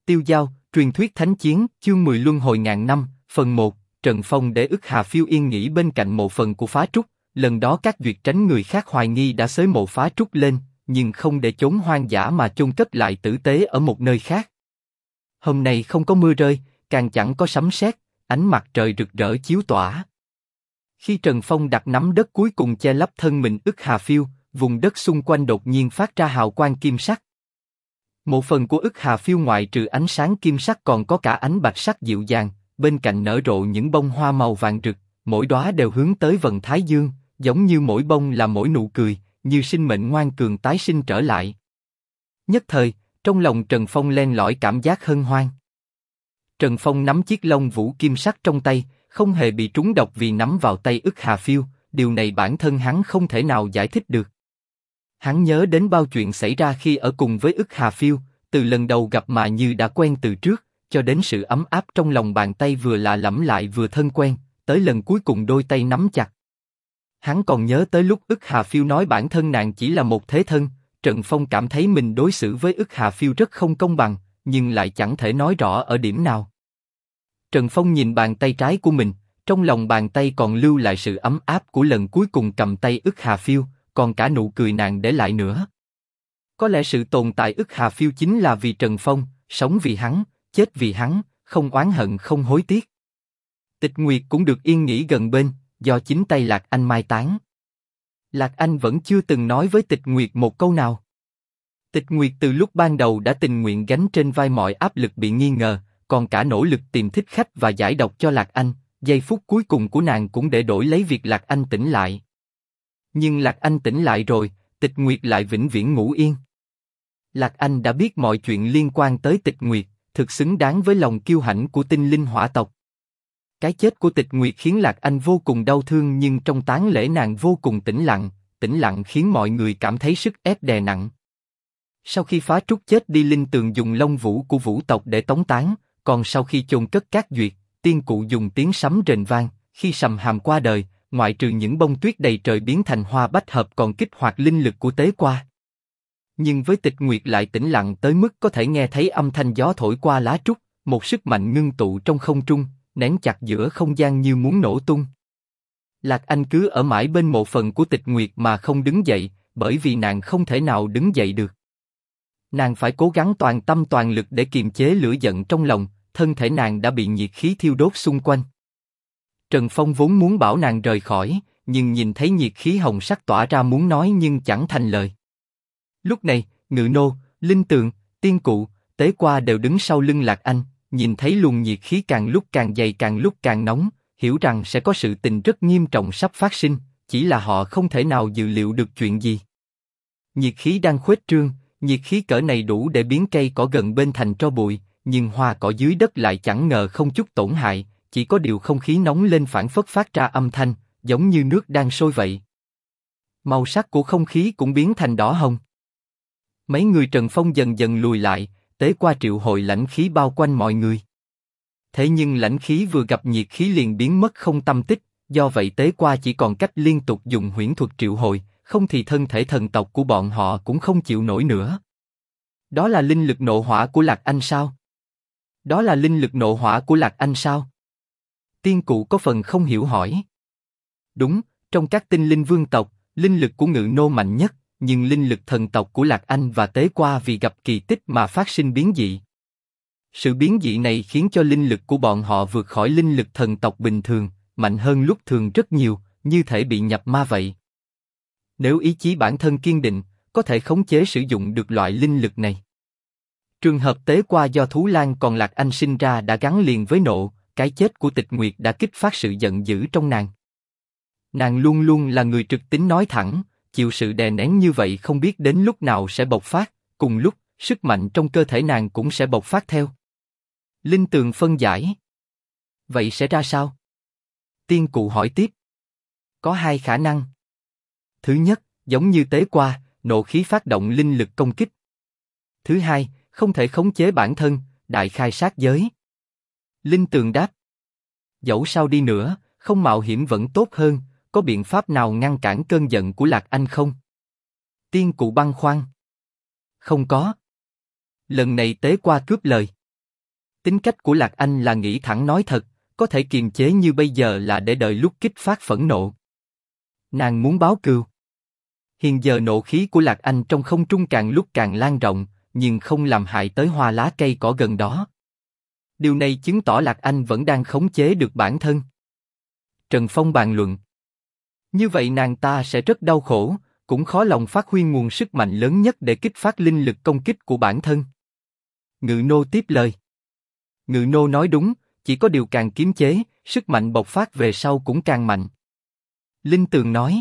Tiêu Dao, truyền thuyết thánh chiến, chương 10 luân hồi ngàn năm, phần 1, Trần Phong để ức Hà Phiêu yên nghỉ bên cạnh mộ phần của phá trúc, lần đó các duyệt tránh người khác hoài nghi đã xới mộ phá trúc lên, nhưng không để chốn hoang dã mà chôn cất lại tử tế ở một nơi khác. Hôm nay không có mưa rơi, càng chẳng có sấm sét, ánh mặt trời rực rỡ chiếu tỏa. Khi Trần Phong đặt nắm đất cuối cùng che lấp thân mình ức Hà Phiêu, vùng đất xung quanh đột nhiên phát ra hào quang kim sắc. Một phần của ức Hà Phiêu ngoại trừ ánh sáng kim sắc còn có cả ánh bạch sắc dịu dàng, bên cạnh nở rộ những bông hoa màu vàng rực, mỗi đóa đều hướng tới vầng thái dương, giống như mỗi bông là mỗi nụ cười, như sinh mệnh ngoan cường tái sinh trở lại. Nhất thời, trong lòng Trần Phong len lỏi cảm giác hân hoan. Trần Phong nắm chiếc lông vũ kim sắc trong tay, không hề bị trúng độc vì nắm vào tay ức Hà Phiêu, điều này bản thân hắn không thể nào giải thích được. Hắn nhớ đến bao chuyện xảy ra khi ở cùng với ức Hà Phiêu, từ lần đầu gặp mà như đã quen từ trước, cho đến sự ấm áp trong lòng bàn tay vừa lạ lẫm lại vừa thân quen, tới lần cuối cùng đôi tay nắm chặt. Hắn còn nhớ tới lúc ức Hà Phiêu nói bản thân nàng chỉ là một thế thân, Trần Phong cảm thấy mình đối xử với ức Hà Phiêu rất không công bằng, nhưng lại chẳng thể nói rõ ở điểm nào. Trần Phong nhìn bàn tay trái của mình, trong lòng bàn tay còn lưu lại sự ấm áp của lần cuối cùng cầm tay ức Hà Phiêu, còn cả nụ cười nàng để lại nữa. Có lẽ sự tồn tại ức Hà Phiêu chính là vì Trần Phong, sống vì hắn, chết vì hắn, không oán hận không hối tiếc. Tịch Nguyệt cũng được yên nghỉ gần bên, do chính tay Lạc Anh mai táng. Lạc Anh vẫn chưa từng nói với Tịch Nguyệt một câu nào. Tịch Nguyệt từ lúc ban đầu đã tình nguyện gánh trên vai mọi áp lực bị nghi ngờ, còn cả nỗ lực tìm thích khách và giải độc cho Lạc Anh, giây phút cuối cùng của nàng cũng để đổi lấy việc Lạc Anh tỉnh lại. Nhưng Lạc Anh tỉnh lại rồi, Tịch Nguyệt lại vĩnh viễn ngủ yên. Lạc Anh đã biết mọi chuyện liên quan tới Tịch Nguyệt, thực xứng đáng với lòng kiêu hãnh của tinh linh hỏa tộc. Cái chết của Tịch Nguyệt khiến Lạc Anh vô cùng đau thương, nhưng trong táng lễ nàng vô cùng tĩnh lặng khiến mọi người cảm thấy sức ép đè nặng. Sau khi phá trúc chết đi, Linh Tường dùng lông vũ của vũ tộc để tống táng, còn sau khi chôn cất các duyệt, tiên cụ dùng tiếng sấm rền vang. Khi Sầm Hàm qua đời, ngoại trừ những bông tuyết đầy trời biến thành hoa bách hợp còn kích hoạt linh lực của Tế Qua. Nhưng với Tịch Nguyệt lại tĩnh lặng tới mức có thể nghe thấy âm thanh gió thổi qua lá trúc, một sức mạnh ngưng tụ trong không trung, nén chặt giữa không gian như muốn nổ tung. Lạc Anh cứ ở mãi bên mộ phần của Tịch Nguyệt mà không đứng dậy, bởi vì nàng không thể nào đứng dậy được. Nàng phải cố gắng toàn tâm toàn lực để kiềm chế lửa giận trong lòng, thân thể nàng đã bị nhiệt khí thiêu đốt xung quanh. Trần Phong vốn muốn bảo nàng rời khỏi, nhưng nhìn thấy nhiệt khí hồng sắc tỏa ra muốn nói nhưng chẳng thành lời. Lúc này, Ngự Nô, Linh Tường, Tiên Cụ, Tế Qua đều đứng sau lưng Lạc Anh, nhìn thấy luồng nhiệt khí càng lúc càng dày càng lúc càng nóng, hiểu rằng sẽ có sự tình rất nghiêm trọng sắp phát sinh, chỉ là họ không thể nào dự liệu được chuyện gì. Nhiệt khí đang khuếch trương, nhiệt khí cỡ này đủ để biến cây cỏ gần bên thành tro bụi, nhưng hoa cỏ dưới đất lại chẳng ngờ không chút tổn hại, chỉ có điều không khí nóng lên phảng phất phát ra âm thanh, giống như nước đang sôi vậy. Màu sắc của không khí cũng biến thành đỏ hồng. Mấy người Trần Phong dần dần lùi lại, Tế Qua triệu hồi lãnh khí bao quanh mọi người. Thế nhưng lãnh khí vừa gặp nhiệt khí liền biến mất không tâm tích, do vậy Tế Qua chỉ còn cách liên tục dùng huyễn thuật triệu hồi, không thì thân thể thần tộc của bọn họ cũng không chịu nổi nữa. Đó là linh lực nộ hỏa của Lạc Anh sao? Đó là linh lực nộ hỏa của Lạc Anh sao? Tiên Cụ có phần không hiểu hỏi. Đúng, trong các tinh linh vương tộc, linh lực của Ngự Nô mạnh nhất, nhưng linh lực thần tộc của Lạc Anh và Tế Qua vì gặp kỳ tích mà phát sinh biến dị. Sự biến dị này khiến cho linh lực của bọn họ vượt khỏi linh lực thần tộc bình thường, mạnh hơn lúc thường rất nhiều, như thể bị nhập ma vậy. Nếu ý chí bản thân kiên định, có thể khống chế sử dụng được loại linh lực này. Trường hợp Tế Qua do Thú Lang còn Lạc Anh sinh ra đã gắn liền với nộ, cái chết của Tịch Nguyệt đã kích phát sự giận dữ trong nàng. Nàng luôn luôn là người trực tính nói thẳng, chịu sự đè nén như vậy không biết đến lúc nào sẽ bộc phát, cùng lúc, sức mạnh trong cơ thể nàng cũng sẽ bộc phát theo. Linh Tường phân giải. Vậy sẽ ra sao? Tiên Cụ hỏi tiếp. Có hai khả năng. Thứ nhất, giống như Tế Qua, nộ khí phát động linh lực công kích. Thứ hai, không thể khống chế bản thân, đại khai sát giới. Linh Tường đáp. Dẫu sao đi nữa, không mạo hiểm vẫn tốt hơn, có biện pháp nào ngăn cản cơn giận của Lạc Anh không? Tiên Cụ băn khoăn. Không có. Lần này Tế Qua cướp lời. Tính cách của Lạc Anh là nghĩ thẳng nói thật, có thể kiềm chế như bây giờ là để đợi lúc kích phát phẫn nộ. Nàng muốn báo cừu. Hiện giờ nộ khí của Lạc Anh trong không trung càng lúc càng lan rộng, nhưng không làm hại tới hoa lá cây cỏ gần đó. Điều này chứng tỏ Lạc Anh vẫn đang khống chế được bản thân. Trần Phong bàn luận. Như vậy nàng ta sẽ rất đau khổ, cũng khó lòng phát huy nguồn sức mạnh lớn nhất để kích phát linh lực công kích của bản thân. Ngự nô tiếp lời. Ngự nô nói đúng, chỉ có điều càng kiềm chế, sức mạnh bộc phát về sau cũng càng mạnh. Linh Tường nói.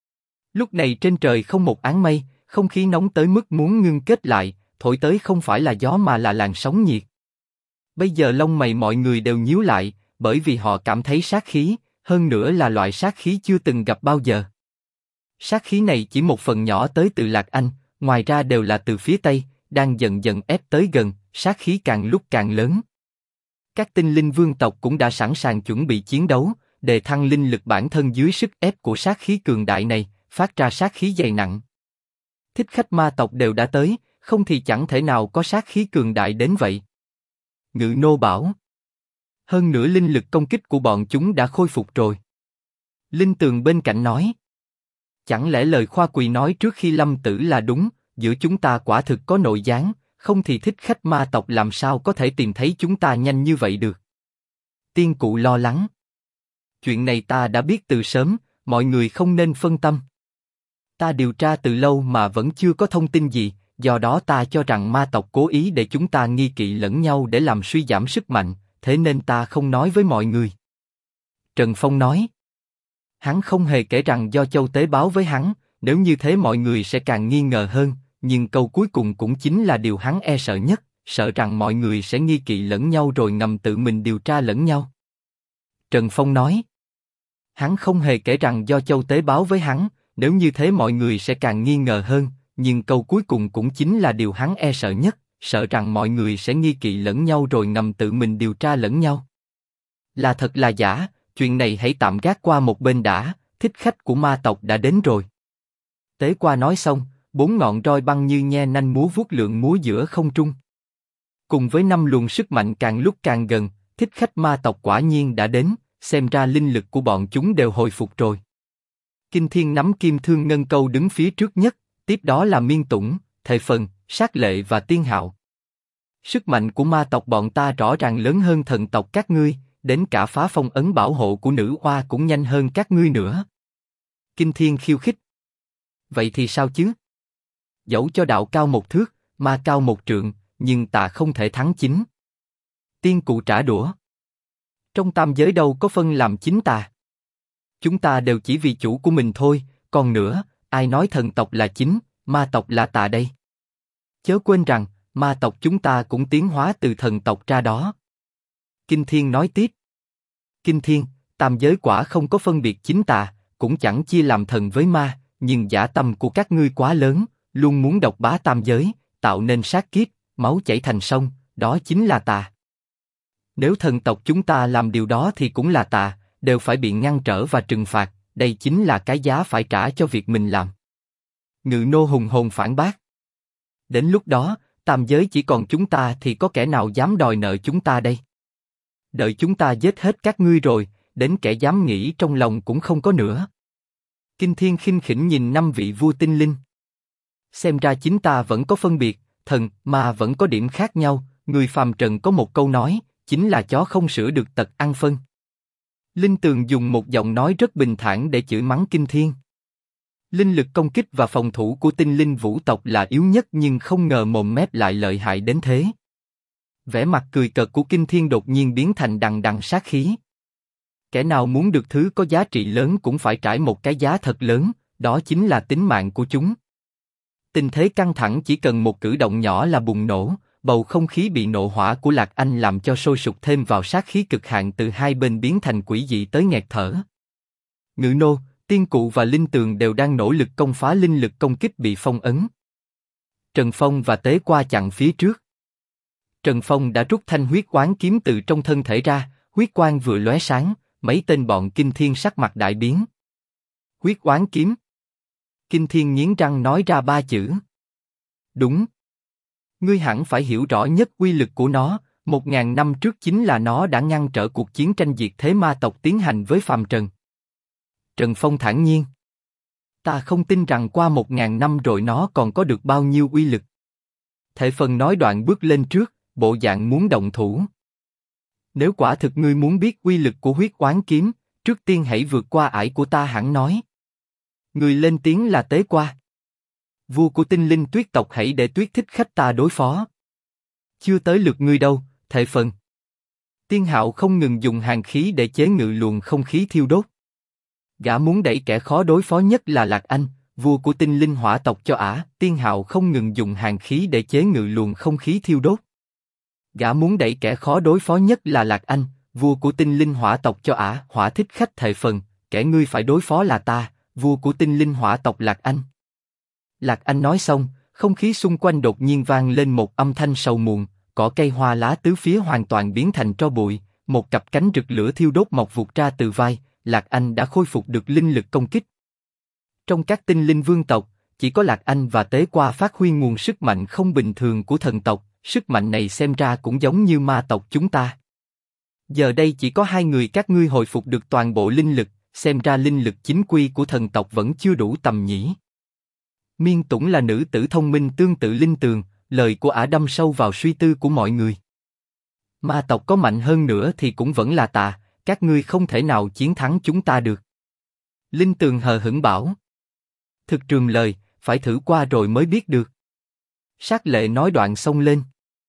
Lúc này trên trời không một áng mây, không khí nóng tới mức muốn ngưng kết lại, thổi tới không phải là gió mà là làn sóng nhiệt. Bây giờ lông mày mọi người đều nhíu lại, bởi vì họ cảm thấy sát khí, hơn nữa là loại sát khí chưa từng gặp bao giờ. Sát khí này chỉ một phần nhỏ tới từ Lạc Anh, ngoài ra đều là từ phía Tây, đang dần dần ép tới gần, sát khí càng lúc càng lớn. Các tinh linh vương tộc cũng đã sẵn sàng chuẩn bị chiến đấu, đề thăng linh lực bản thân dưới sức ép của sát khí cường đại này, phát ra sát khí dày nặng. Thích khách ma tộc đều đã tới, không thì chẳng thể nào có sát khí cường đại đến vậy. Ngự nô bảo. Hơn nữa linh lực công kích của bọn chúng đã khôi phục rồi. Linh Tường bên cạnh nói. Chẳng lẽ lời Khoa Quỳ nói trước khi lâm tử là đúng, giữa chúng ta quả thực có nội gián, không thì thích khách ma tộc làm sao có thể tìm thấy chúng ta nhanh như vậy được. Tiên cụ lo lắng. Chuyện này ta đã biết từ sớm, mọi người không nên phân tâm. Ta điều tra từ lâu mà vẫn chưa có thông tin gì, do đó ta cho rằng ma tộc cố ý để chúng ta nghi kỵ lẫn nhau để làm suy giảm sức mạnh, thế nên ta không nói với mọi người. Trần Phong nói. Hắn không hề kể rằng do Châu Tế báo với hắn, nếu như thế mọi người sẽ càng nghi ngờ hơn, nhưng câu cuối cùng cũng chính là điều hắn e sợ nhất, sợ rằng mọi người sẽ nghi kỵ lẫn nhau rồi ngầm tự mình điều tra lẫn nhau. Trần Phong nói. Hắn không hề kể rằng do Châu Tế báo với hắn, nếu như thế mọi người sẽ càng nghi ngờ hơn, nhưng câu cuối cùng cũng chính là điều hắn e sợ nhất, sợ rằng mọi người sẽ nghi kỵ lẫn nhau rồi ngầm tự mình điều tra lẫn nhau. Là thật là giả, chuyện này hãy tạm gác qua một bên đã, thích khách của ma tộc đã đến rồi. Tế qua nói xong, 4 ngọn roi băng như nhe nanh múa vuốt lượn múa giữa không trung. Cùng với 5 luồng sức mạnh càng lúc càng gần, thích khách ma tộc quả nhiên đã đến, xem ra linh lực của bọn chúng đều hồi phục rồi. Kinh Thiên nắm kim thương ngân câu đứng phía trước nhất, tiếp đó là Miên Tủng, Thề Phần, Sát Lệ và Tiên Hạo. Sức mạnh của ma tộc bọn ta rõ ràng lớn hơn thần tộc các ngươi, đến cả phá phong ấn bảo hộ của nữ oa cũng nhanh hơn các ngươi nữa. Kinh Thiên khiêu khích. Vậy thì sao chứ? Dẫu cho đạo cao 1 thước, ma cao 1 trượng, nhưng ta không thể thắng chính. Tiên cụ trả đũa. Trong tam giới đâu có phân làm chính tà. Chúng ta đều chỉ vì chủ của mình thôi, còn nữa, ai nói thần tộc là chính, ma tộc là tà đây? Chớ quên rằng, ma tộc chúng ta cũng tiến hóa từ thần tộc ra đó. Kinh Thiên nói tiếp. Kinh Thiên, tam giới quả không có phân biệt chính tà, cũng chẳng chia làm thần với ma, nhưng dã tâm của các ngươi quá lớn, luôn muốn độc bá tam giới, tạo nên sát kiếp, máu chảy thành sông, đó chính là tà. Nếu thần tộc chúng ta làm điều đó thì cũng là tà, đều phải bị ngăn trở và trừng phạt, đây chính là cái giá phải trả cho việc mình làm. Ngự nô hùng hồn phản bác. Đến lúc đó, tam giới chỉ còn chúng ta thì có kẻ nào dám đòi nợ chúng ta đây? Đợi chúng ta giết hết các ngươi rồi, đến kẻ dám nghĩ trong lòng cũng không có nữa. Kinh Thiên khinh khỉnh nhìn 5 vị vua tinh linh. Xem ra chính ta vẫn có phân biệt, thần, ma vẫn có điểm khác nhau, người phàm trần có một câu nói, chính là chó không sửa được tật ăn phân. Linh Tường dùng một giọng nói rất bình thản để chửi mắng Kinh Thiên. Linh lực công kích và phòng thủ của tinh linh vũ tộc là yếu nhất nhưng không ngờ mồm mép lại lợi hại đến thế. Vẻ mặt cười cợt của Kinh Thiên đột nhiên biến thành đằng đằng sát khí. Kẻ nào muốn được thứ có giá trị lớn cũng phải trải một cái giá thật lớn, đó chính là tính mạng của chúng. Tình thế căng thẳng chỉ cần một cử động nhỏ là bùng nổ, bầu không khí bị nộ hỏa của Lạc Anh làm cho sôi sục thêm vào sát khí cực hạn từ hai bên biến thành quỷ dị tới nghẹt thở. Ngự nô, Tiên Cụ và Linh Tường đều đang nỗ lực công phá linh lực công kích bị phong ấn. Trần Phong và Tế Qua chặn phía trước. Trần Phong đã rút thanh huyết oán kiếm từ trong thân thể ra, huyết quang vừa lóe sáng, mấy tên bọn Kinh Thiên sắc mặt đại biến. Huyết oán kiếm. Kinh Thiên nghiến răng nói ra 3 chữ. Đúng. Ngươi hẳn phải hiểu rõ nhất uy lực của nó, 1.000 năm trước chính là nó đã ngăn trở cuộc chiến tranh diệt thế ma tộc tiến hành với phàm trần. Trần Phong thản nhiên. Ta không tin rằng qua 1.000 năm rồi nó còn có được bao nhiêu uy lực. Thể Phần nói đoạn bước lên trước, bộ dạng muốn động thủ. Nếu quả thực ngươi muốn biết uy lực của huyết oán kiếm, trước tiên hãy vượt qua ải của ta hẳn nói. Người lên tiếng là Tế Qua. Vua của tinh linh tuyết tộc hãy để Tuyết Thích Khách ta đối phó. Chưa tới lượt ngươi đâu, Thể Phần. Tiên Hạo không ngừng dùng hàn khí để chế ngự luồng không khí thiêu đốt. Gã muốn đẩy kẻ khó đối phó nhất là Lạc Anh, vua của tinh linh hỏa tộc cho ả. Tiên Hạo không ngừng dùng hàn khí để chế ngự luồng không khí thiêu đốt. Gã muốn đẩy kẻ khó đối phó nhất là Lạc Anh, vua của tinh linh hỏa tộc cho ả. Hỏa Thích Khách Thể Phần, kẻ ngươi phải đối phó là ta, vua của tinh linh hỏa tộc Lạc Anh. Lạc Anh nói xong, không khí xung quanh đột nhiên vang lên một âm thanh sầu muộn, cỏ cây hoa lá tứ phía hoàn toàn biến thành tro bụi, một cặp cánh rực lửa thiêu đốt mọc vụt ra từ vai. Lạc Anh đã khôi phục được linh lực công kích. Trong các tinh linh vương tộc, chỉ có Lạc Anh và Tế Qua phát huy nguồn sức mạnh không bình thường của thần tộc, sức mạnh này xem ra cũng giống như ma tộc chúng ta. Giờ đây chỉ có hai người các ngươi hồi phục được toàn bộ linh lực, xem ra linh lực chính quy của thần tộc vẫn chưa đủ tầm nhỉ. Miên Tũng là nữ tử thông minh tương tự Linh Tường, lời của ả đâm sâu vào suy tư của mọi người. Ma tộc có mạnh hơn nữa thì cũng vẫn là tà, các ngươi không thể nào chiến thắng chúng ta được. Linh Tường hờ hững bảo. Thực trường lời, phải thử qua rồi mới biết được. Sát Lệ nói đoạn xông lên.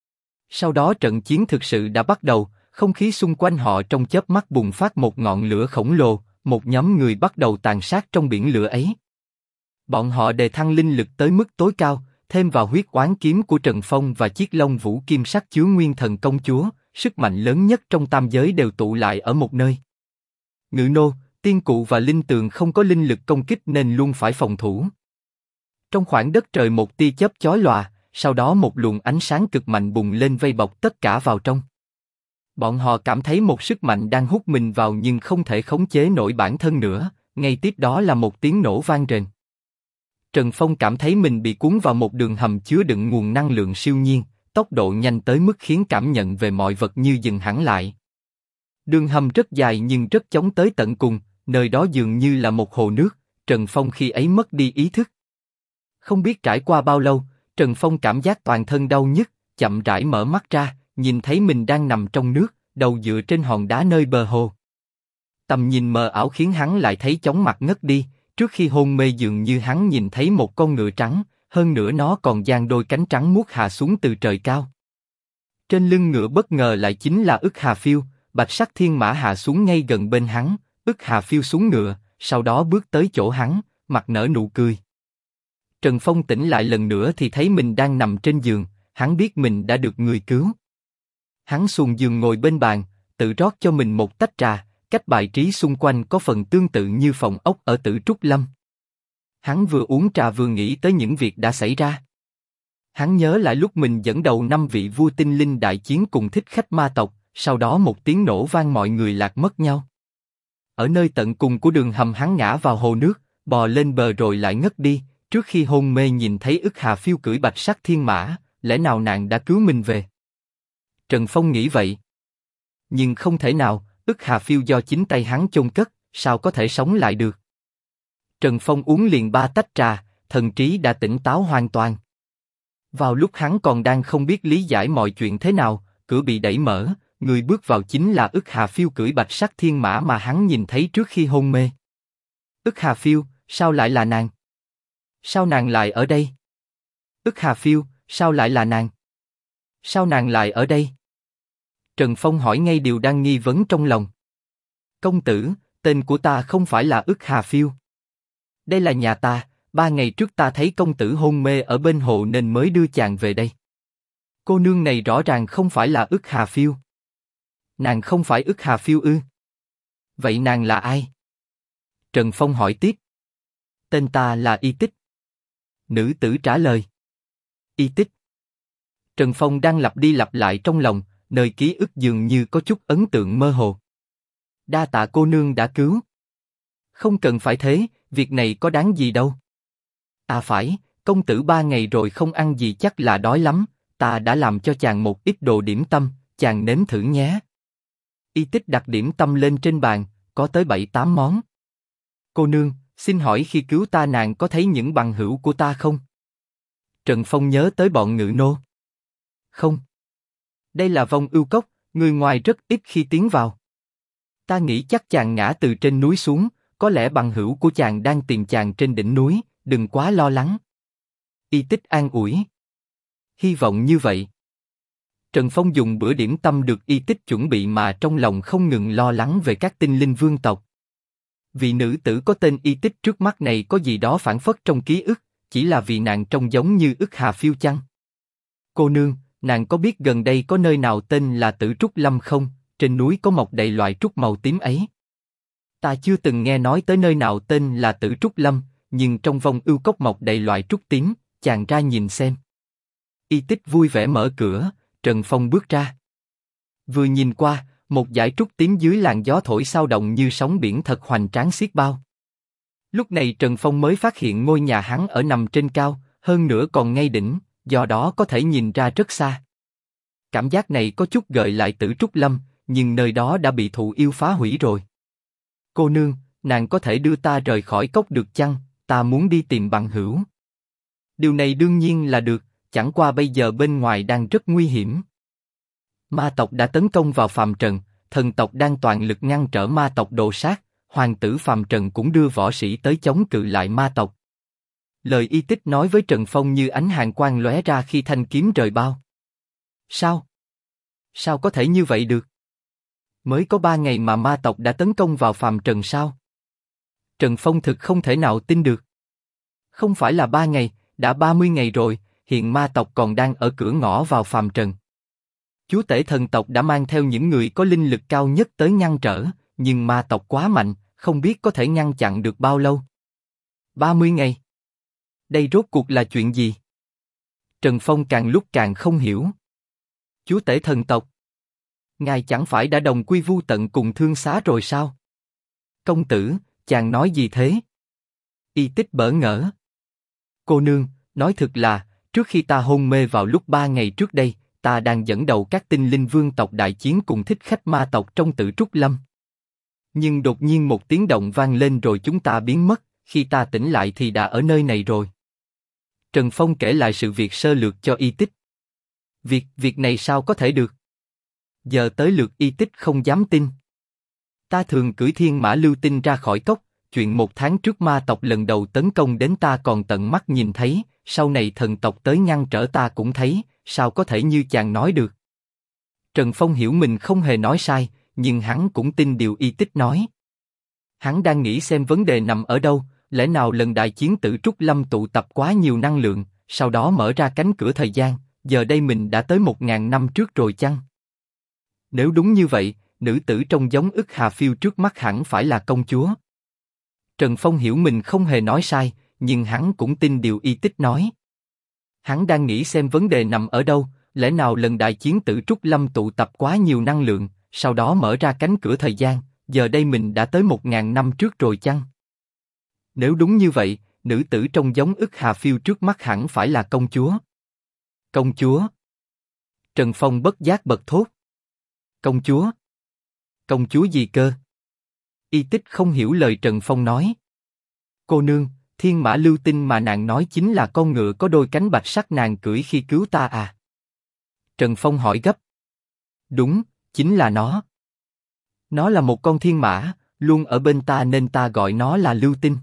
Sau đó trận chiến thực sự đã bắt đầu, không khí xung quanh họ trong chớp mắt bùng phát một ngọn lửa khổng lồ, một nhóm người bắt đầu tàn sát trong biển lửa ấy. Bọn họ đề thăng linh lực tới mức tối cao, thêm vào huyết oán kiếm của Trần Phong và chiếc Long Vũ Kim Sắc chứa nguyên thần công chúa, sức mạnh lớn nhất trong tam giới đều tụ lại ở một nơi. Ngự nô, tiên cụ và linh tường không có linh lực công kích nên luôn phải phòng thủ. Trong khoảng đất trời một tia chớp chói lòa, sau đó một luồng ánh sáng cực mạnh bùng lên vây bọc tất cả vào trong. Bọn họ cảm thấy một sức mạnh đang hút mình vào nhưng không thể khống chế nổi bản thân nữa, ngay tiếp đó là một tiếng nổ vang rền. Trần Phong cảm thấy mình bị cuốn vào một đường hầm chứa đựng nguồn năng lượng siêu nhiên, tốc độ nhanh tới mức khiến cảm nhận về mọi vật như dừng hẳn lại. Đường hầm rất dài nhưng rất chóng tới tận cùng, nơi đó dường như là một hồ nước, Trần Phong khi ấy mất đi ý thức. Không biết trải qua bao lâu, Trần Phong cảm giác toàn thân đau nhức, chậm rãi mở mắt ra, nhìn thấy mình đang nằm trong nước, đầu dựa trên hòn đá nơi bờ hồ. Tầm nhìn mờ ảo khiến hắn lại thấy chóng mặt ngất đi, trước khi hôn mê dường như hắn nhìn thấy một con ngựa trắng, hơn nữa nó còn dang đôi cánh trắng muốt hạ xuống từ trời cao. Trên lưng ngựa bất ngờ lại chính là Ức Hà Phiêu, bạch sắc thiên mã hạ xuống ngay gần bên hắn, Ức Hà Phiêu xuống ngựa, sau đó bước tới chỗ hắn, mặt nở nụ cười. Trần Phong tỉnh lại lần nữa thì thấy mình đang nằm trên giường, hắn biết mình đã được người cứu. Hắn xuồng giường ngồi bên bàn, tự rót cho mình một tách trà, cách bài trí xung quanh có phần tương tự như phòng ốc ở Tử Trúc Lâm. Hắn vừa uống trà vừa nghĩ tới những việc đã xảy ra. Hắn nhớ lại lúc mình dẫn đầu 5 vị vua tinh linh đại chiến cùng thích khách ma tộc, sau đó một tiếng nổ vang mọi người lạc mất nhau. Ở nơi tận cùng của đường hầm hắn ngã vào hồ nước, bò lên bờ rồi lại ngất đi, trước khi hôn mê nhìn thấy Ức Hà Phiêu cưỡi bạch sắc thiên mã, lẽ nào nàng đã cứu mình về? Trần Phong nghĩ vậy. Nhưng không thể nào, Ức Hà Phiêu do chính tay hắn chôn cất, sao có thể sống lại được? Trần Phong uống liền 3 tách trà, thần trí đã tỉnh táo hoàn toàn. Vào lúc hắn còn đang không biết lý giải mọi chuyện thế nào, cửa bị đẩy mở, người bước vào chính là Ức Hà Phiêu cưỡi bạch sắc thiên mã mà hắn nhìn thấy trước khi hôn mê. Ức Hà Phiêu, sao lại là nàng? Sao nàng lại ở đây? Ức Hà Phiêu, sao lại là nàng? Sao nàng lại ở đây? Trần Phong hỏi ngay điều đang nghi vấn trong lòng. Công tử, tên của ta không phải là Ức Hà Phiêu. Đây là nhà ta, 3 ngày trước ta thấy công tử hôn mê ở bên hồ nên mới đưa chàng về đây. Cô nương này rõ ràng không phải là Ức Hà Phiêu. Nàng không phải Ức Hà Phiêu ư? Vậy nàng là ai? Trần Phong hỏi tiếp. Tên ta là Y Tích. Nữ tử trả lời. Y Tích. Trần Phong đang lặp đi lặp lại trong lòng, nơi ký ức dường như có chút ấn tượng mơ hồ. Đa tạ cô nương đã cứu. Không cần phải thế, việc này có đáng gì đâu. À phải, công tử 3 ngày rồi không ăn gì chắc là đói lắm, ta đã làm cho chàng một ít đồ điểm tâm, chàng nếm thử nhé. Y Tích đặt điểm tâm lên trên bàn, có tới 7-8 món. Cô nương, xin hỏi khi cứu ta nàng có thấy những bằng hữu của ta không? Trần Phong nhớ tới bọn ngự nô. Không. Đây là vong ưu cốc, người ngoài rất ít khi tiến vào. Ta nghĩ chắc chàng ngã từ trên núi xuống, có lẽ bằng hữu của chàng đang tìm chàng trên đỉnh núi, đừng quá lo lắng. Y Tích an ủi. Hy vọng như vậy. Trần Phong dùng bữa điểm tâm được Y Tích chuẩn bị mà trong lòng không ngừng lo lắng về các tinh linh vương tộc. Vị nữ tử có tên Y Tích trước mắt này có gì đó phản phất trong ký ức, chỉ là vì nàng trông giống như ức hà phiêu chăng? Cô nương, nàng có biết gần đây có nơi nào tên là Tử Trúc Lâm không? Trên núi có mọc đầy loại trúc màu tím ấy. Ta chưa từng nghe nói tới nơi nào tên là Tử Trúc Lâm, nhưng trong vong ưu cốc mọc đầy loại trúc tím, chàng ra nhìn xem. Y Tích vui vẻ mở cửa, Trần Phong bước ra. Vừa nhìn qua, một dải trúc tím dưới làn gió thổi xao động như sóng biển thật hoành tráng xiết bao. Lúc này Trần Phong mới phát hiện ngôi nhà hắn ở nằm trên cao, hơn nữa còn ngay đỉnh, do đó có thể nhìn ra rất xa. Cảm giác này có chút gợi lại Tử Trúc Lâm, nhưng nơi đó đã bị thụ yêu phá hủy rồi. Cô nương, nàng có thể đưa ta rời khỏi cốc được chăng? Ta muốn đi tìm bằng hữu. Điều này đương nhiên là được, chẳng qua bây giờ bên ngoài đang rất nguy hiểm. Ma tộc đã tấn công vào phàm trần, thần tộc đang toàn lực ngăn trở ma tộc đồ sát, hoàng tử phàm trần cũng đưa võ sĩ tới chống cự lại ma tộc. Lời Y Tích nói với Trần Phong như ánh hàn quang lóe ra khi thanh kiếm rời bao. Sao? Sao có thể như vậy được? Mới có 3 ngày mà ma tộc đã tấn công vào phàm trần sao? Trần Phong thực không thể nào tin được. Không phải là 3 ngày, đã 30 ngày rồi, hiện ma tộc còn đang ở cửa ngõ vào phàm trần. Chúa tể thần tộc đã mang theo những người có linh lực cao nhất tới ngăn trở, nhưng ma tộc quá mạnh, không biết có thể ngăn chặn được bao lâu. 30 ngày? Đây rốt cuộc là chuyện gì? Trần Phong càng lúc càng không hiểu. Chúa tể thần tộc? Ngài chẳng phải đã đồng quy vu tận cùng thương xá rồi sao? Công tử, chàng nói gì thế? Y Tích bỡ ngỡ. Cô nương, nói thực là, trước khi ta hôn mê vào lúc 3 ngày trước đây, ta đang dẫn đầu các tinh linh vương tộc đại chiến cùng thích khách ma tộc trong Tử Trúc Lâm. Nhưng đột nhiên một tiếng động vang lên rồi chúng ta biến mất, khi ta tỉnh lại thì đã ở nơi này rồi. Trần Phong kể lại sự việc sơ lược cho Y Tích. Việc này sao có thể được? Giờ tới lượt Y Tích không dám tin. Ta thường cưỡi thiên mã lưu tinh ra khỏi cốc, chuyện 1 tháng trước ma tộc lần đầu tấn công đến ta còn tận mắt nhìn thấy, sau này thần tộc tới ngăn trở ta cũng thấy, sao có thể như chàng nói được? Trần Phong hiểu mình không hề nói sai, nhưng hắn cũng tin điều Y Tích nói. Hắn đang nghĩ xem vấn đề nằm ở đâu, lẽ nào lần đại chiến Tử Trúc Lâm tụ tập quá nhiều năng lượng, sau đó mở ra cánh cửa thời gian, giờ đây mình đã tới 1000 năm trước rồi chăng? Nếu đúng như vậy, nữ tử trong giống ức hà phiêu trước mắt hẳn phải là công chúa. Trần Phong hiểu mình không hề nói sai, nhưng hắn cũng tin điều Y Tích nói. Hắn đang nghĩ xem vấn đề nằm ở đâu, lẽ nào lần đại chiến Tử Trúc Lâm tụ tập quá nhiều năng lượng, sau đó mở ra cánh cửa thời gian, giờ đây mình đã tới 1000 năm trước rồi chăng? Nếu đúng như vậy, nữ tử trong giống ức hà phiêu trước mắt hẳn phải là công chúa. Công chúa? Trần Phong bất giác bật thốt. Công chúa? Công chúa gì cơ? Y Tích không hiểu lời Trần Phong nói. Cô nương, thiên mã lưu tinh mà nàng nói chính là con ngựa có đôi cánh bạch sắc nàng cưỡi khi cứu ta à? Trần Phong hỏi gấp. Đúng, chính là nó. Nó là một con thiên mã, luôn ở bên ta nên ta gọi nó là lưu tinh.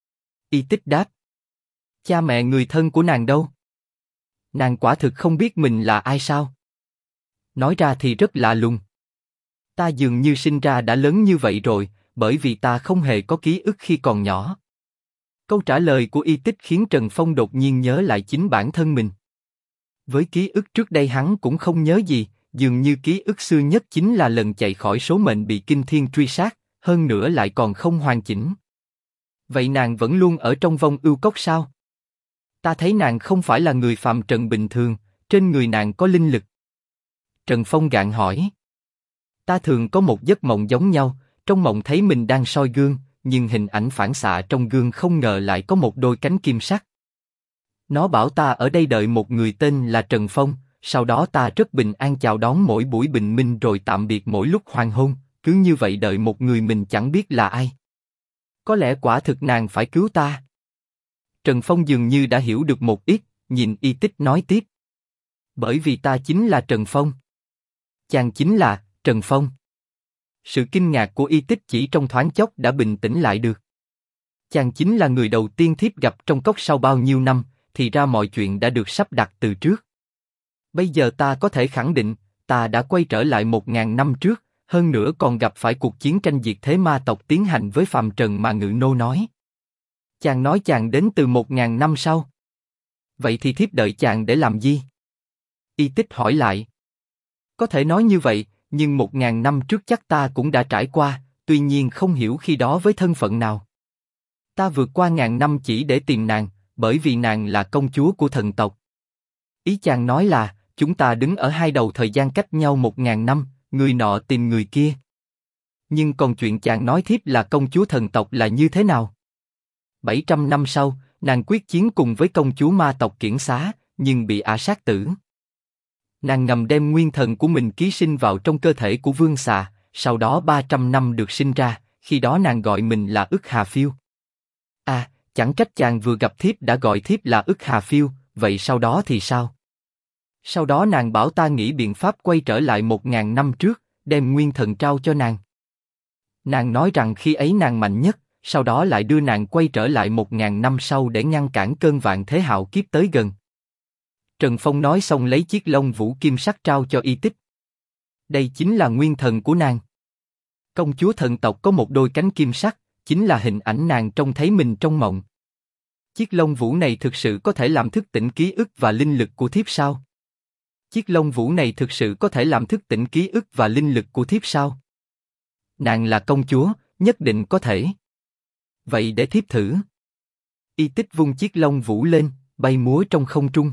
Y Tích đáp. Cha mẹ người thân của nàng đâu? Nàng quả thực không biết mình là ai sao? Nói ra thì rất lạ lùng. Ta dường như sinh ra đã lớn như vậy rồi, bởi vì ta không hề có ký ức khi còn nhỏ. Câu trả lời của Y Tích khiến Trần Phong đột nhiên nhớ lại chính bản thân mình. Với ký ức trước đây hắn cũng không nhớ gì, dường như ký ức xưa nhất chính là lần chạy khỏi số mệnh bị kinh thiên truy sát, hơn nữa lại còn không hoàn chỉnh. Vậy nàng vẫn luôn ở trong vong ưu cốc sao? Ta thấy nàng không phải là người phàm trần bình thường, trên người nàng có linh lực. Trần Phong gạn hỏi. Ta thường có một giấc mộng giống nhau, trong mộng thấy mình đang soi gương, nhưng hình ảnh phản xạ trong gương không ngờ lại có một đôi cánh kim sắc. Nó bảo ta ở đây đợi một người tên là Trần Phong, sau đó ta rất bình an chào đón mỗi buổi bình minh rồi tạm biệt mỗi lúc hoàng hôn, cứ như vậy đợi một người mình chẳng biết là ai. Có lẽ quả thực nàng phải cứu ta. Trần Phong dường như đã hiểu được một ít, nhìn Y Tích nói tiếp. Bởi vì ta chính là Trần Phong. Chàng chính là Trần Phong. Sự kinh ngạc của Y Tích chỉ trong thoáng chốc đã bình tĩnh lại được. Chàng chính là người đầu tiên thiếp gặp trong cốc sau bao nhiêu năm, thì ra mọi chuyện đã được sắp đặt từ trước. Bây giờ ta có thể khẳng định, ta đã quay trở lại 1000 năm trước, hơn nữa còn gặp phải cuộc chiến tranh diệt thế ma tộc tiến hành với phàm trần mà Ngự Nô nói. Chàng nói chàng đến từ 1000 năm sau. Vậy thì thiếp đợi chàng để làm gì? Y Tích hỏi lại. Có thể nói như vậy, nhưng 1000 năm trước chắc ta cũng đã trải qua, tuy nhiên không hiểu khi đó với thân phận nào. Ta vượt qua ngàn năm chỉ để tìm nàng, bởi vì nàng là công chúa của thần tộc. Ý chàng nói là, chúng ta đứng ở hai đầu thời gian cách nhau 1000 năm, người nọ tìm người kia. Nhưng còn chuyện chàng nói thiếp là công chúa thần tộc là như thế nào? 700 năm sau, nàng quyết chiến cùng với công chúa ma tộc Kiển Xá, nhưng bị ả sát tử. Nàng ngầm đem nguyên thần của mình ký sinh vào trong cơ thể của Vương Xà, sau đó 300 năm được sinh ra, khi đó nàng gọi mình là Ức Hà Phiêu. À, chẳng trách chàng vừa gặp thiếp đã gọi thiếp là Ức Hà Phiêu, vậy sau đó thì sao? Sau đó nàng bảo ta nghĩ biện pháp quay trở lại 1000 năm trước, đem nguyên thần trao cho nàng. Nàng nói rằng khi ấy nàng mạnh nhất, sau đó lại đưa nàng quay trở lại 1000 năm sau để ngăn cản cơn vạn thế hạo kiếp tới gần. Trần Phong nói xong lấy chiếc lông vũ kim sắc trao cho Y Tích. Đây chính là nguyên thần của nàng. Công chúa thần tộc có một đôi cánh kim sắc, chính là hình ảnh nàng trông thấy mình trong mộng. Chiếc lông vũ này thực sự có thể làm thức tỉnh ký ức và linh lực của thiếp sao? Chiếc lông vũ này thực sự có thể làm thức tỉnh ký ức và linh lực của thiếp sao? Nàng là công chúa, nhất định có thể. Vậy để thiếp thử. Y Tích vung chiếc lông vũ lên, bay múa trong không trung.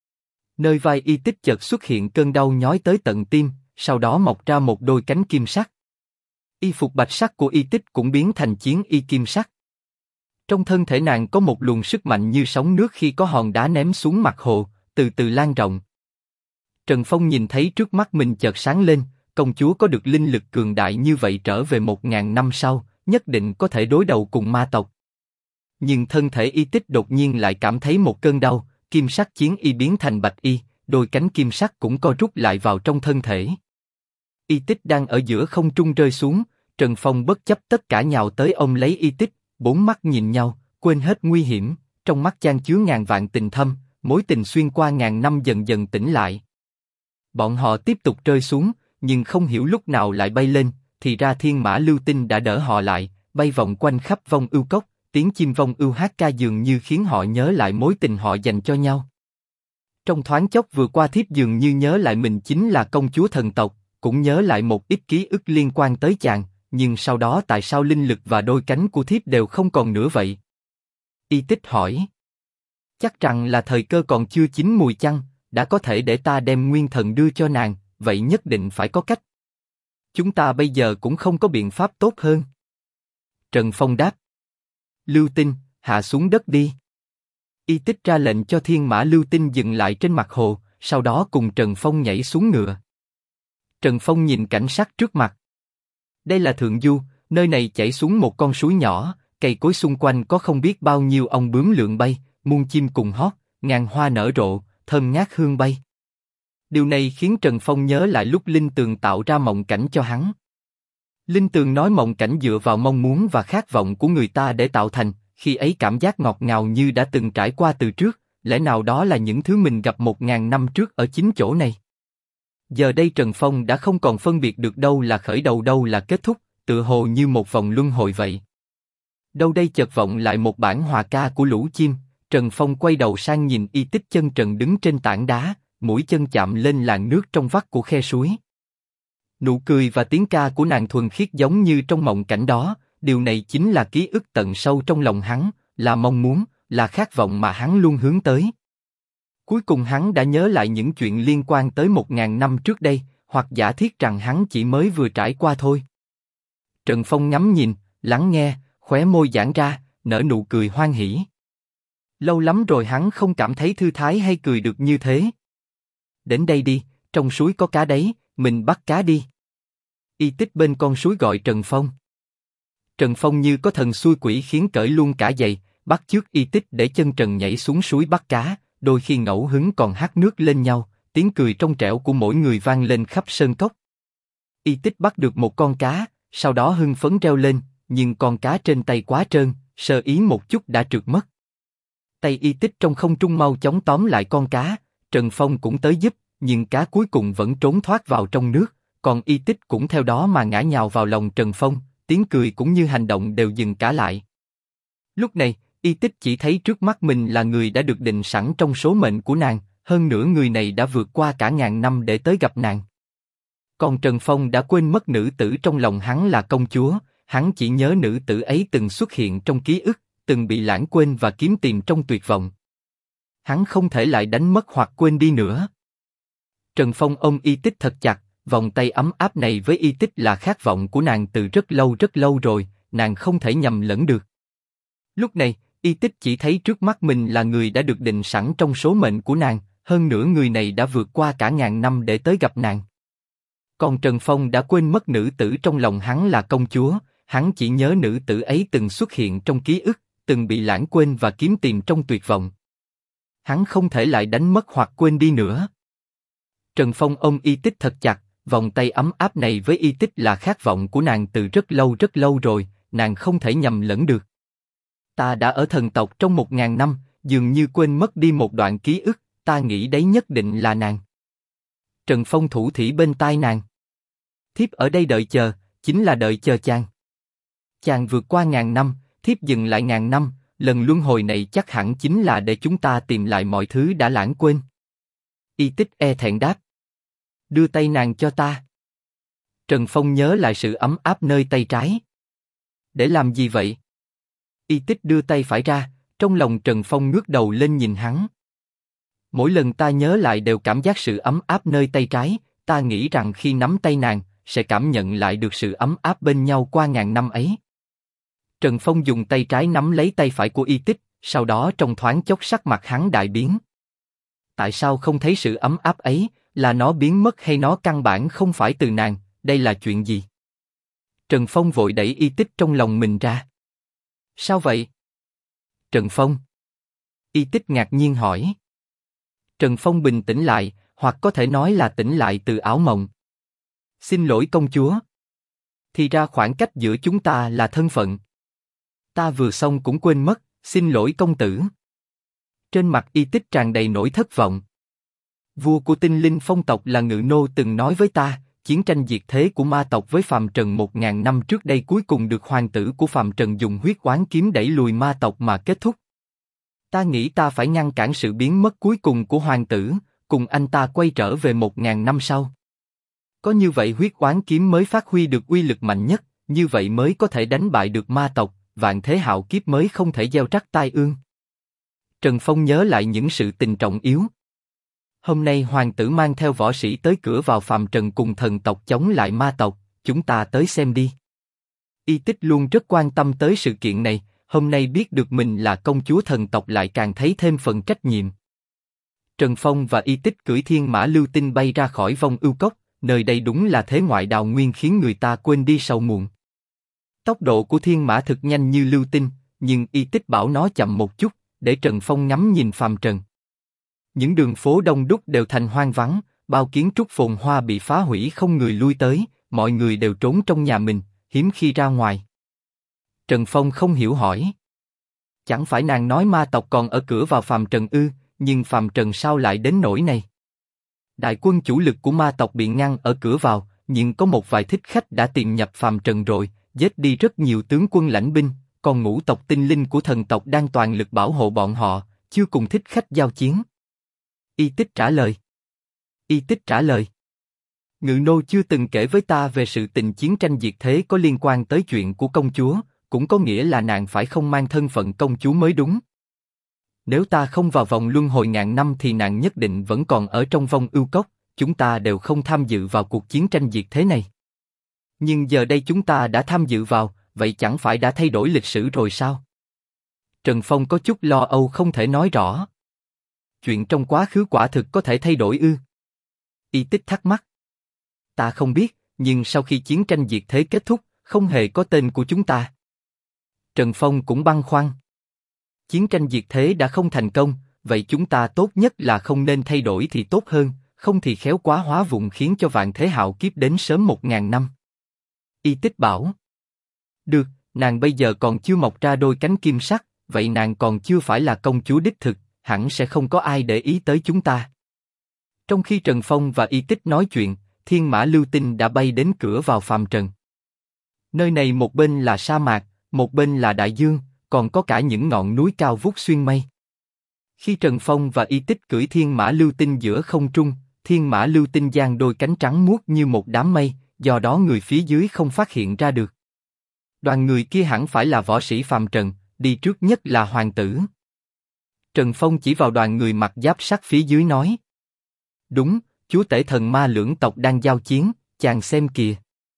Nơi vai Y Tích chợt xuất hiện cơn đau nhói tới tận tim, sau đó mọc ra một đôi cánh kim sắc. Y phục bạch sắc của Y Tích cũng biến thành chiến y kim sắc. Trong thân thể nàng có một luồng sức mạnh như sóng nước khi có hòn đá ném xuống mặt hồ, từ từ lan rộng. Trần Phong nhìn thấy trước mắt mình chợt sáng lên, công chúa có được linh lực cường đại như vậy trở về 1000 năm sau, nhất định có thể đối đầu cùng ma tộc. Nhưng thân thể Y Tích đột nhiên lại cảm thấy một cơn đau, kim sắc chiến y biến thành bạch y, đôi cánh kim sắc cũng co rút lại vào trong thân thể. Y Tích đang ở giữa không trung rơi xuống, Trần Phong bất chấp tất cả nhào tới ôm lấy Y Tích, bốn mắt nhìn nhau, quên hết nguy hiểm, trong mắt chan chứa ngàn vạn tình thâm, mối tình xuyên qua ngàn năm dần dần tỉnh lại. Bọn họ tiếp tục rơi xuống, nhưng không hiểu lúc nào lại bay lên, thì ra Thiên Mã Lưu Tinh đã đỡ họ lại, bay vòng quanh khắp Vong Ưu Cốc, tiếng chim Vong Ưu hát ca dường như khiến họ nhớ lại mối tình họ dành cho nhau. Trong thoáng chốc vừa qua thiếp dường như nhớ lại mình chính là công chúa thần tộc, cũng nhớ lại một ít ký ức liên quan tới chàng, nhưng sau đó tại sao linh lực và đôi cánh của thiếp đều không còn nữa vậy? Y Tích hỏi. Chắc rằng là thời cơ còn chưa chín mùi chăng, đã có thể để ta đem nguyên thần đưa cho nàng, vậy nhất định phải có cách. Chúng ta bây giờ cũng không có biện pháp tốt hơn. Trần Phong đáp. Lưu Tinh, hạ xuống đất đi. Y Tích ra lệnh cho Thiên Mã Lưu Tinh dừng lại trên mặt hồ, sau đó cùng Trần Phong nhảy xuống ngựa. Trần Phong nhìn cảnh sắc trước mặt. Đây là Thượng Du, nơi này chảy xuống một con suối nhỏ, cây cối xung quanh có không biết bao nhiêu ong bướm lượn bay, muôn chim cùng hót, ngàn hoa nở rộ, thơm ngát hương bay. Điều này khiến Trần Phong nhớ lại lúc Linh Tường tạo ra mộng cảnh cho hắn. Linh Tường nói mộng cảnh dựa vào mong muốn và khát vọng của người ta để tạo thành, khi ấy cảm giác ngọt ngào như đã từng trải qua từ trước, lẽ nào đó là những thứ mình gặp 1000 năm trước ở chính chỗ này. Giờ đây Trần Phong đã không còn phân biệt được đâu là khởi đầu đâu là kết thúc, tựa hồ như một vòng luân hồi vậy. Đâu đây chợt vọng lại một bản hòa ca của lũ chim, Trần Phong quay đầu sang nhìn Y Tích chân trần đứng trên tảng đá, mũi chân chạm lên làn nước trong vắt của khe suối. Nụ cười và tiếng ca của nàng thuần khiết giống như trong mộng cảnh đó, điều này chính là ký ức tận sâu trong lòng hắn, là mong muốn, là khát vọng mà hắn luôn hướng tới. Cuối cùng hắn đã nhớ lại những chuyện liên quan tới 1000 năm trước đây, hoặc giả thiết rằng hắn chỉ mới vừa trải qua thôi. Trần Phong ngắm nhìn, lắng nghe, khóe môi giãn ra, nở nụ cười hoan hỉ. Lâu lắm rồi hắn không cảm thấy thư thái hay cười được như thế. đến đây đi, trong suối có cá đấy, mình bắt cá đi. Y Tích bên con suối gọi Trần Phong. Trần Phong như có thần xui quỷ khiến cởi luôn cả giày, bắt chước Y Tích để chân trần nhảy xuống suối bắt cá, đôi khi ngẫu hứng còn hắt nước lên nhau, tiếng cười trong trẻo của mỗi người vang lên khắp sơn cốc. Y Tích bắt được một con cá, sau đó hưng phấn reo lên, nhưng con cá trên tay quá trơn, sơ ý một chút đã trượt mất. Tay Y Tích trong không trung mau chóng tóm lại con cá, Trần Phong cũng tới giúp, nhưng cá cuối cùng vẫn trốn thoát vào trong nước, còn Y Tích cũng theo đó mà ngã nhào vào lòng Trần Phong, tiếng cười cũng như hành động đều dừng cả lại. Lúc này, Y Tích chỉ thấy trước mắt mình là người đã được định sẵn trong số mệnh của nàng, hơn nữa người này đã vượt qua cả ngàn năm để tới gặp nàng. Còn Trần Phong đã quên mất nữ tử trong lòng hắn là công chúa, hắn chỉ nhớ nữ tử ấy từng xuất hiện trong ký ức, từng bị lãng quên và kiếm tìm trong tuyệt vọng. Hắn không thể lại đánh mất hoặc quên đi nữa. Trần Phong ôm Y Tích thật chặt, vòng tay ấm áp này với Y Tích là khát vọng của nàng từ rất lâu rồi, nàng không thể nhầm lẫn được. Lúc này, Y Tích chỉ thấy trước mắt mình là người đã được định sẵn trong số mệnh của nàng, hơn nữa người này đã vượt qua cả ngàn năm để tới gặp nàng. Còn Trần Phong đã quên mất nữ tử trong lòng hắn là công chúa, hắn chỉ nhớ nữ tử ấy từng xuất hiện trong ký ức, từng bị lãng quên và kiếm tìm trong tuyệt vọng. Hắn không thể lại đánh mất hoặc quên đi nữa. Trần Phong ôm Y Tích thật chặt, vòng tay ấm áp này với Y Tích là khát vọng của nàng từ rất lâu rồi, nàng không thể nhầm lẫn được. Ta đã ở thần tộc trong 1000 năm, dường như quên mất đi một đoạn ký ức, ta nghĩ đấy nhất định là nàng. Trần Phong thủ thỉ bên tai nàng. Thiếp ở đây đợi chờ, chính là đợi chờ chàng. Chàng vượt qua ngàn năm, thiếp dừng lại ngàn năm, lần luân hồi này chắc hẳn chính là để chúng ta tìm lại mọi thứ đã lãng quên. Y Tích e thẹn đáp. Đưa tay nàng cho ta. Trần Phong nhớ lại sự ấm áp nơi tay trái. Để làm gì vậy? Y Tích đưa tay phải ra, trong lòng Trần Phong ngước đầu lên nhìn hắn. Mỗi lần ta nhớ lại đều cảm giác sự ấm áp nơi tay trái, ta nghĩ rằng khi nắm tay nàng, sẽ cảm nhận lại được sự ấm áp bên nhau qua ngàn năm ấy. Trần Phong dùng tay trái nắm lấy tay phải của Y Tích, sau đó trong thoáng chốc sắc mặt hắn đại biến. Tại sao không thấy sự ấm áp ấy, là nó biến mất hay nó căn bản không phải từ nàng, đây là chuyện gì? Trần Phong vội đẩy Y Tích trong lòng mình ra. Sao vậy? Trần Phong. Y Tích ngạc nhiên hỏi. Trần Phong bình tĩnh lại, hoặc có thể nói là tỉnh lại từ ảo mộng. Xin lỗi công chúa. Thì ra khoảng cách giữa chúng ta là thân phận. Ta vừa xong cũng quên mất, xin lỗi công tử. Trên mặt Y Tích tràn đầy nỗi thất vọng. Vua của tinh linh phong tộc là Ngự Nô từng nói với ta, chiến tranh diệt thế của ma tộc với phàm trần 1000 năm trước đây cuối cùng được hoàng tử của phàm trần dùng huyết oán kiếm đẩy lùi ma tộc mà kết thúc. Ta nghĩ ta phải ngăn cản sự biến mất cuối cùng của hoàng tử, cùng anh ta quay trở về 1000 năm sau. Có như vậy huyết oán kiếm mới phát huy được uy lực mạnh nhất, như vậy mới có thể đánh bại được ma tộc, vạn thế hạo kiếp mới không thể gieo rắc tai ương. Trần Phong nhớ lại những sự tình trọng yếu. Hôm nay hoàng tử mang theo võ sĩ tới cửa vào phàm trần cùng thần tộc chống lại ma tộc, chúng ta tới xem đi. Y Tích luôn rất quan tâm tới sự kiện này, hôm nay biết được mình là công chúa thần tộc lại càng thấy thêm phần trách nhiệm. Trần Phong và Y Tích cưỡi thiên mã lưu tinh bay ra khỏi vong ưu cốc, nơi đây đúng là thế ngoại đào nguyên khiến người ta quên đi sầu muộn. Tốc độ của thiên mã thực nhanh như lưu tinh, nhưng Y Tích bảo nó chậm một chút, để Trần Phong ngắm nhìn phàm trần. Những đường phố đông đúc đều thành hoang vắng, bao kiến trúc phồn hoa bị phá hủy không người lui tới, mọi người đều trốn trong nhà mình, hiếm khi ra ngoài. Trần Phong không hiểu hỏi. Chẳng phải nàng nói ma tộc còn ở cửa vào phàm trần ư, nhưng phàm trần sao lại đến nỗi này? Đại quân chủ lực của ma tộc bị ngăn ở cửa vào, nhưng có một vài thích khách đã tìm nhập phàm trần rồi, giết đi rất nhiều tướng quân lãnh binh, còn ngũ tộc tinh linh của thần tộc đang toàn lực bảo hộ bọn họ, chưa cùng thích khách giao chiến. Y Tích trả lời. Y Tích trả lời. Ngự Nô chưa từng kể với ta về sự tình chiến tranh diệt thế có liên quan tới chuyện của công chúa, cũng có nghĩa là nàng phải không mang thân phận công chúa mới đúng. Nếu ta không vào vòng luân hồi ngàn năm thì nàng nhất định vẫn còn ở trong vong ưu cốc, chúng ta đều không tham dự vào cuộc chiến tranh diệt thế này. Nhưng giờ đây chúng ta đã tham dự vào, vậy chẳng phải đã thay đổi lịch sử rồi sao? Trần Phong có chút lo âu không thể nói rõ. Chuyện trong quá khứ quả thực có thể thay đổi ư? Y Tích thắc mắc. Ta không biết, nhưng sau khi chiến tranh diệt thế kết thúc, không hề có tên của chúng ta. Trần Phong cũng băn khoăn. Chiến tranh diệt thế đã không thành công, vậy chúng ta tốt nhất là không nên thay đổi thì tốt hơn, không thì khéo quá hóa vụn khiến cho vạn thế hạo kiếp đến sớm 1000 năm. Y Tích bảo. Được, nàng bây giờ còn chưa mọc ra đôi cánh kim sắc, vậy nàng còn chưa phải là công chúa đích thực, hẳn sẽ không có ai để ý tới chúng ta. Trong khi Trần Phong và Y Tích nói chuyện, Thiên Mã Lưu Tinh đã bay đến cửa vào phàm trần. Nơi này một bên là sa mạc, một bên là đại dương, còn có cả những ngọn núi cao vút xuyên mây. Khi Trần Phong và Y Tích cưỡi Thiên Mã Lưu Tinh giữa không trung, Thiên Mã Lưu Tinh giang đôi cánh trắng muốt như một đám mây, do đó người phía dưới không phát hiện ra được. Đoàn người kia hẳn phải là võ sĩ phàm trần, đi trước nhất là hoàng tử. Trần Phong chỉ vào đoàn người mặc giáp sắt phía dưới nói. Đúng, chúa tể thần ma lưỡng tộc đang giao chiến, chàng xem kìa.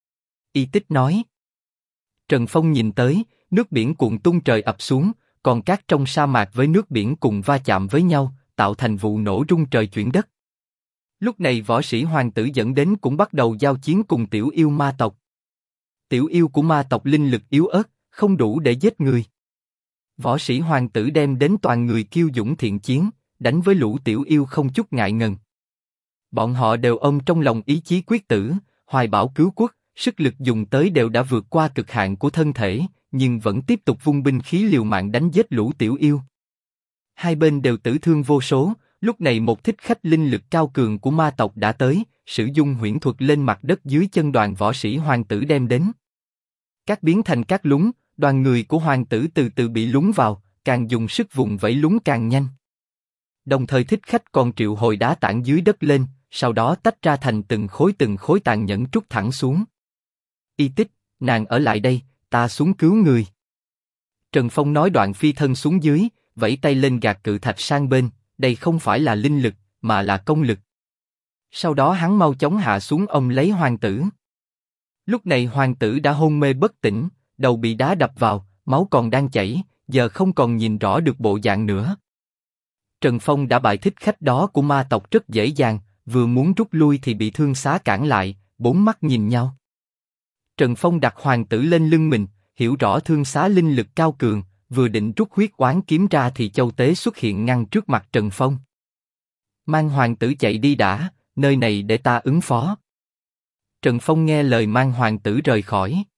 Y Tích nói. Trần Phong nhìn tới, nước biển cuộn tung trời ập xuống, còn cát trong sa mạc với nước biển cùng va chạm với nhau, tạo thành vụ nổ rung trời chuyển đất. Lúc này võ sĩ hoàng tử dẫn đến cũng bắt đầu giao chiến cùng tiểu yêu ma tộc. Tiểu yêu của ma tộc linh lực yếu ớt, không đủ để giết người. Võ sĩ hoàng tử đem đến toàn người kiêu dũng thiện chiến, đánh với lũ tiểu yêu không chút ngại ngần. Bọn họ đều ôm trong lòng ý chí quyết tử, hoài bão cứu quốc, sức lực dùng tới đều đã vượt qua cực hạn của thân thể, nhưng vẫn tiếp tục vung binh khí liều mạng đánh giết lũ tiểu yêu. Hai bên đều tử thương vô số, lúc này một thích khách linh lực cao cường của ma tộc đã tới, sử dụng huyễn thuật lên mặt đất dưới chân đoàn võ sĩ hoàng tử đem đến. Cát biến thành cát lún, đoàn người của hoàng tử từ từ bị lún vào, càng dùng sức vùng vẫy lún càng nhanh. Đồng thời thích khách còn triệu hồi đá tảng dưới đất lên, sau đó tách ra thành từng khối tàn nhẫn trút thẳng xuống. Y Tích, nàng ở lại đây, ta xuống cứu người. Trần Phong nói đoạn phi thân xuống dưới, vẫy tay lên gạt cự thạch sang bên, đây không phải là linh lực, mà là công lực. Sau đó hắn mau chóng hạ xuống ôm lấy hoàng tử. Lúc này hoàng tử đã hôn mê bất tỉnh, đầu bị đá đập vào, máu còn đang chảy, giờ không còn nhìn rõ được bộ dạng nữa. Trần Phong đã bại thích khách đó của ma tộc rất dễ dàng, vừa muốn rút lui thì bị thương xá cản lại, bốn mắt nhìn nhau. Trần Phong đặt hoàng tử lên lưng mình, hiểu rõ thương xá linh lực cao cường, vừa định rút huyết oán kiếm ra thì Châu Tế xuất hiện ngăn trước mặt Trần Phong. Mang hoàng tử chạy đi đã, nơi này để ta ứng phó. Trần Phong nghe lời mang hoàng tử rời khỏi.